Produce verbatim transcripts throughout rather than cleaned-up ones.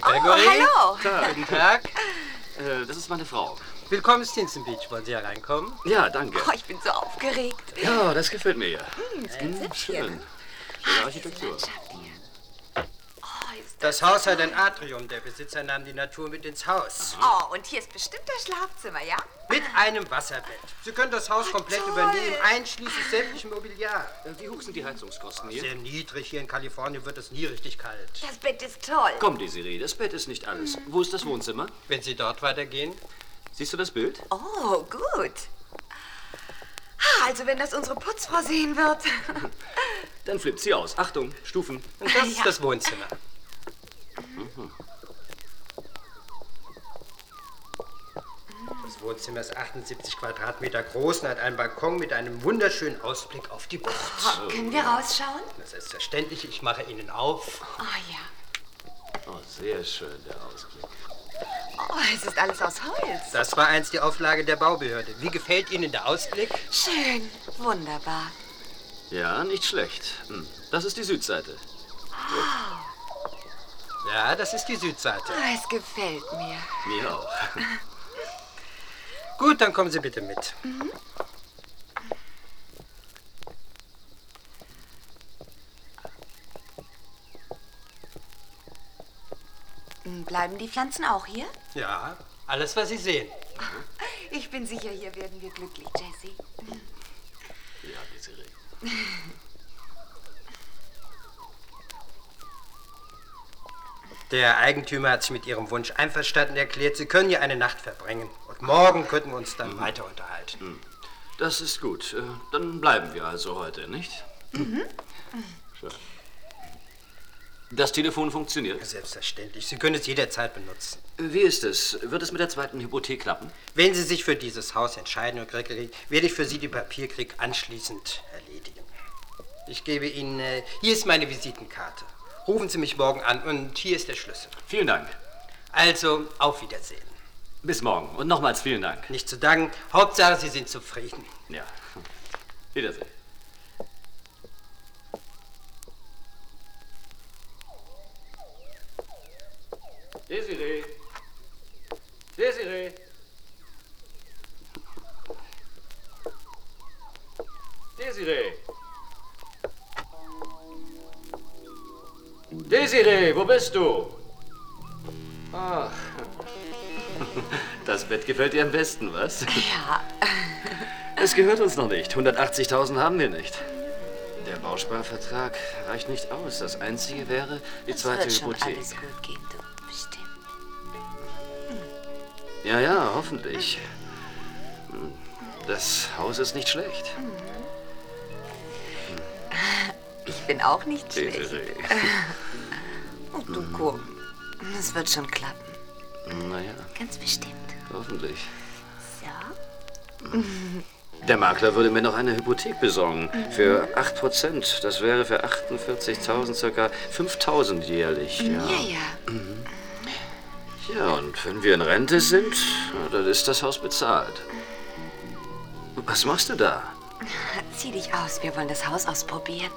Gregory? Hallo. Tag. Guten Tag. Äh, das ist meine Frau. Willkommen in Stinson Beach. Wollen Sie hereinkommen? Ja, danke. Oh, ich bin so aufgeregt. Ja, das gefällt mir ja. Hm, Schön. Schöne Architektur. Oh, ist Das Haus hat ein Atrium. Der Besitzer nahm die Natur mit ins Haus. Oh, und hier ist bestimmt das Schlafzimmer, ja? Mit einem Wasserbett. Sie können das Haus komplett toll. übernehmen, einschließlich sämtlichem Mobiliar. Äh, Wie hoch sind die Heizungskosten hier? Sehr niedrig. Hier in Kalifornien wird es nie richtig kalt. Das Bett ist toll. Komm, Desiree, das Bett ist nicht alles. Wo ist das Wohnzimmer? Wenn Sie dort weitergehen. Siehst du das Bild? Oh, gut. Ah, also wenn das unsere Putzfrau sehen wird. Dann flippt sie aus. Achtung, Stufen. Und das Ja. ist das Wohnzimmer. Das Wohnzimmer ist achtundsiebzig Quadratmeter groß und hat einen Balkon mit einem wunderschönen Ausblick auf die Bucht. Oh, können wir rausschauen? Das ist selbstverständlich. Ich mache Ihnen auf. Oh ja. Oh, sehr schön, der Ausblick. Oh, es ist alles aus Holz. Das war einst die Auflage der Baubehörde. Wie gefällt Ihnen der Ausblick? Schön. Wunderbar. Ja, nicht schlecht. Hm. Das ist die Südseite. Ja, das ist die Südseite. Oh, es gefällt mir. Mir auch. Gut, dann kommen Sie bitte mit. Bleiben die Pflanzen auch hier? Ja, alles, was Sie sehen. Ich bin sicher, hier werden wir glücklich, Jessie. Ja, Desiree. Der Eigentümer hat sich mit Ihrem Wunsch einverstanden erklärt. Sie können hier eine Nacht verbringen. Und morgen könnten wir uns dann mhm. weiter unterhalten. Das ist gut. Äh, Dann bleiben wir also heute, nicht? Mhm. Schön. Das Telefon funktioniert? Selbstverständlich. Sie können es jederzeit benutzen. Wie ist es? Wird es mit der zweiten Hypothek klappen? Wenn Sie sich für dieses Haus entscheiden, Herr Gregory, werde ich für Sie die Papierkrieg anschließend erledigen. Ich gebe Ihnen, äh, hier ist meine Visitenkarte. Rufen Sie mich morgen an und hier ist der Schlüssel. Vielen Dank. Also, auf Wiedersehen. Bis morgen. Und nochmals vielen Dank. Nicht zu danken. Hauptsache, Sie sind zufrieden. Ja. Wiedersehen. Desiree. Desiree. Desiree. Desiree, wo bist du? Ach. Das Bett gefällt dir am besten, was? Ja. Es gehört uns noch nicht. hundertachtzigtausend haben wir nicht. Der Bausparvertrag reicht nicht aus. Das Einzige wäre die Es zweite wird schon Hypothek. alles gut gehen, du. Bestimmt. Ja, ja, hoffentlich. Das Haus ist nicht schlecht. Ich bin auch nicht schlecht. Desiree. Und du, komm. Es wird schon klappen. Naja, Ganz bestimmt. hoffentlich. So? Der Makler würde mir noch eine Hypothek besorgen. Für acht Prozent. Das wäre für achtundvierzigtausend circa fünftausend jährlich. Ja. Ja, ja. Ja, und wenn wir in Rente sind, dann ist das Haus bezahlt. Was machst du da? Zieh dich aus. Wir wollen das Haus ausprobieren.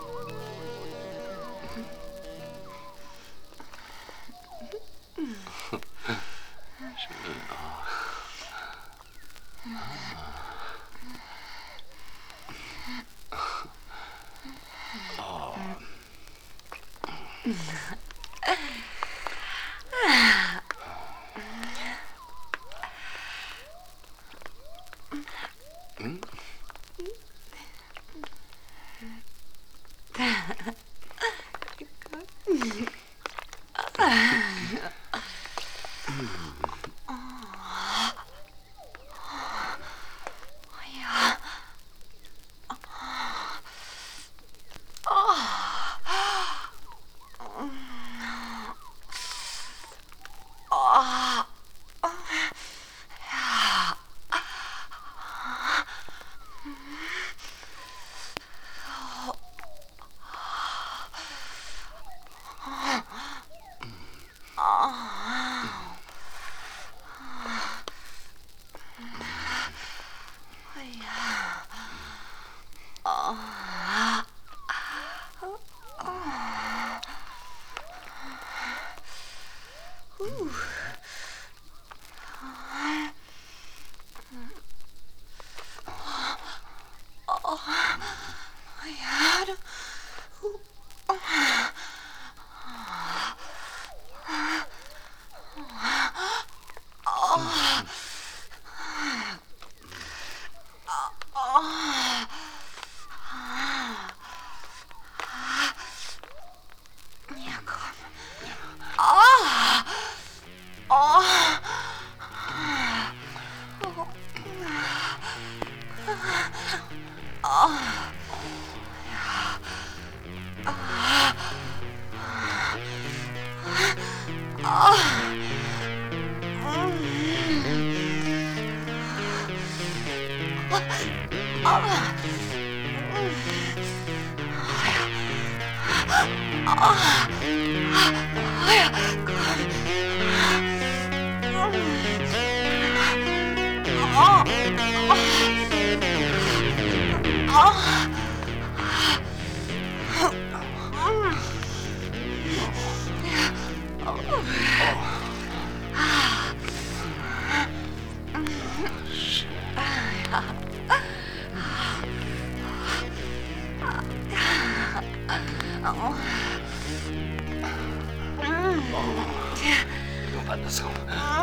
Andersrum.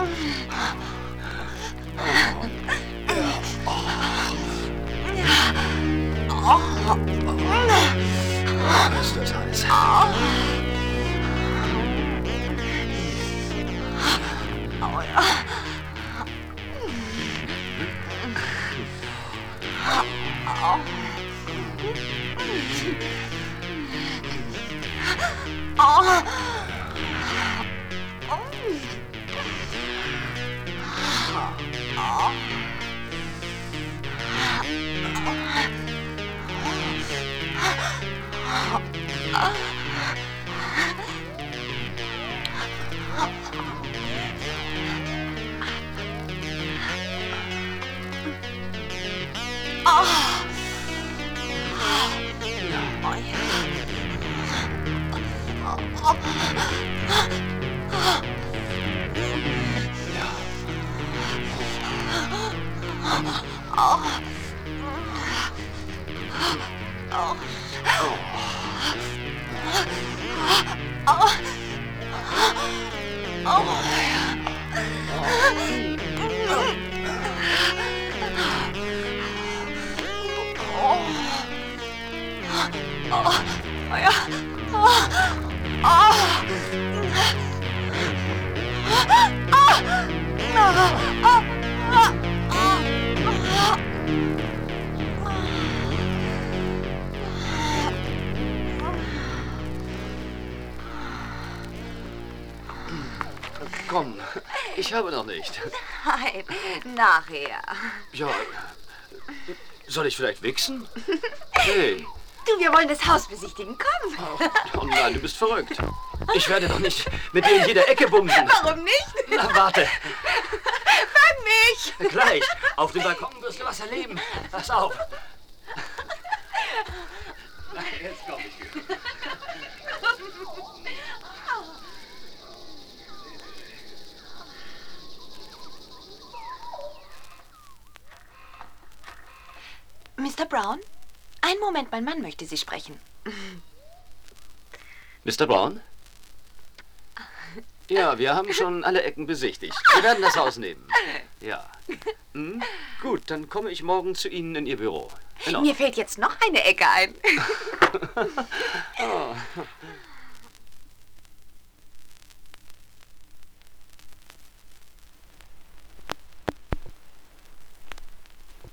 Oh, ist das heiß. Oh ja. Oh. Komm, ich habe noch nicht. Nein, nachher. Ja, soll ich vielleicht wichsen? Hey. Du, wir wollen das Haus besichtigen. Komm. Oh nein, du bist verrückt. Ich werde doch nicht mit dir in jeder Ecke bumsen. Warum nicht? Na, warte. Fang mich. Gleich. Auf dem Balkon wirst du was erleben. Pass auf. Jetzt komm ich wieder. Mister Brown? Einen Moment, mein Mann möchte Sie sprechen. Mister Brown? Ja, wir haben schon alle Ecken besichtigt. Wir werden das Haus nehmen. Ja. Hm? Gut, dann komme ich morgen zu Ihnen in Ihr Büro. Mir fällt jetzt noch eine Ecke ein. Oh.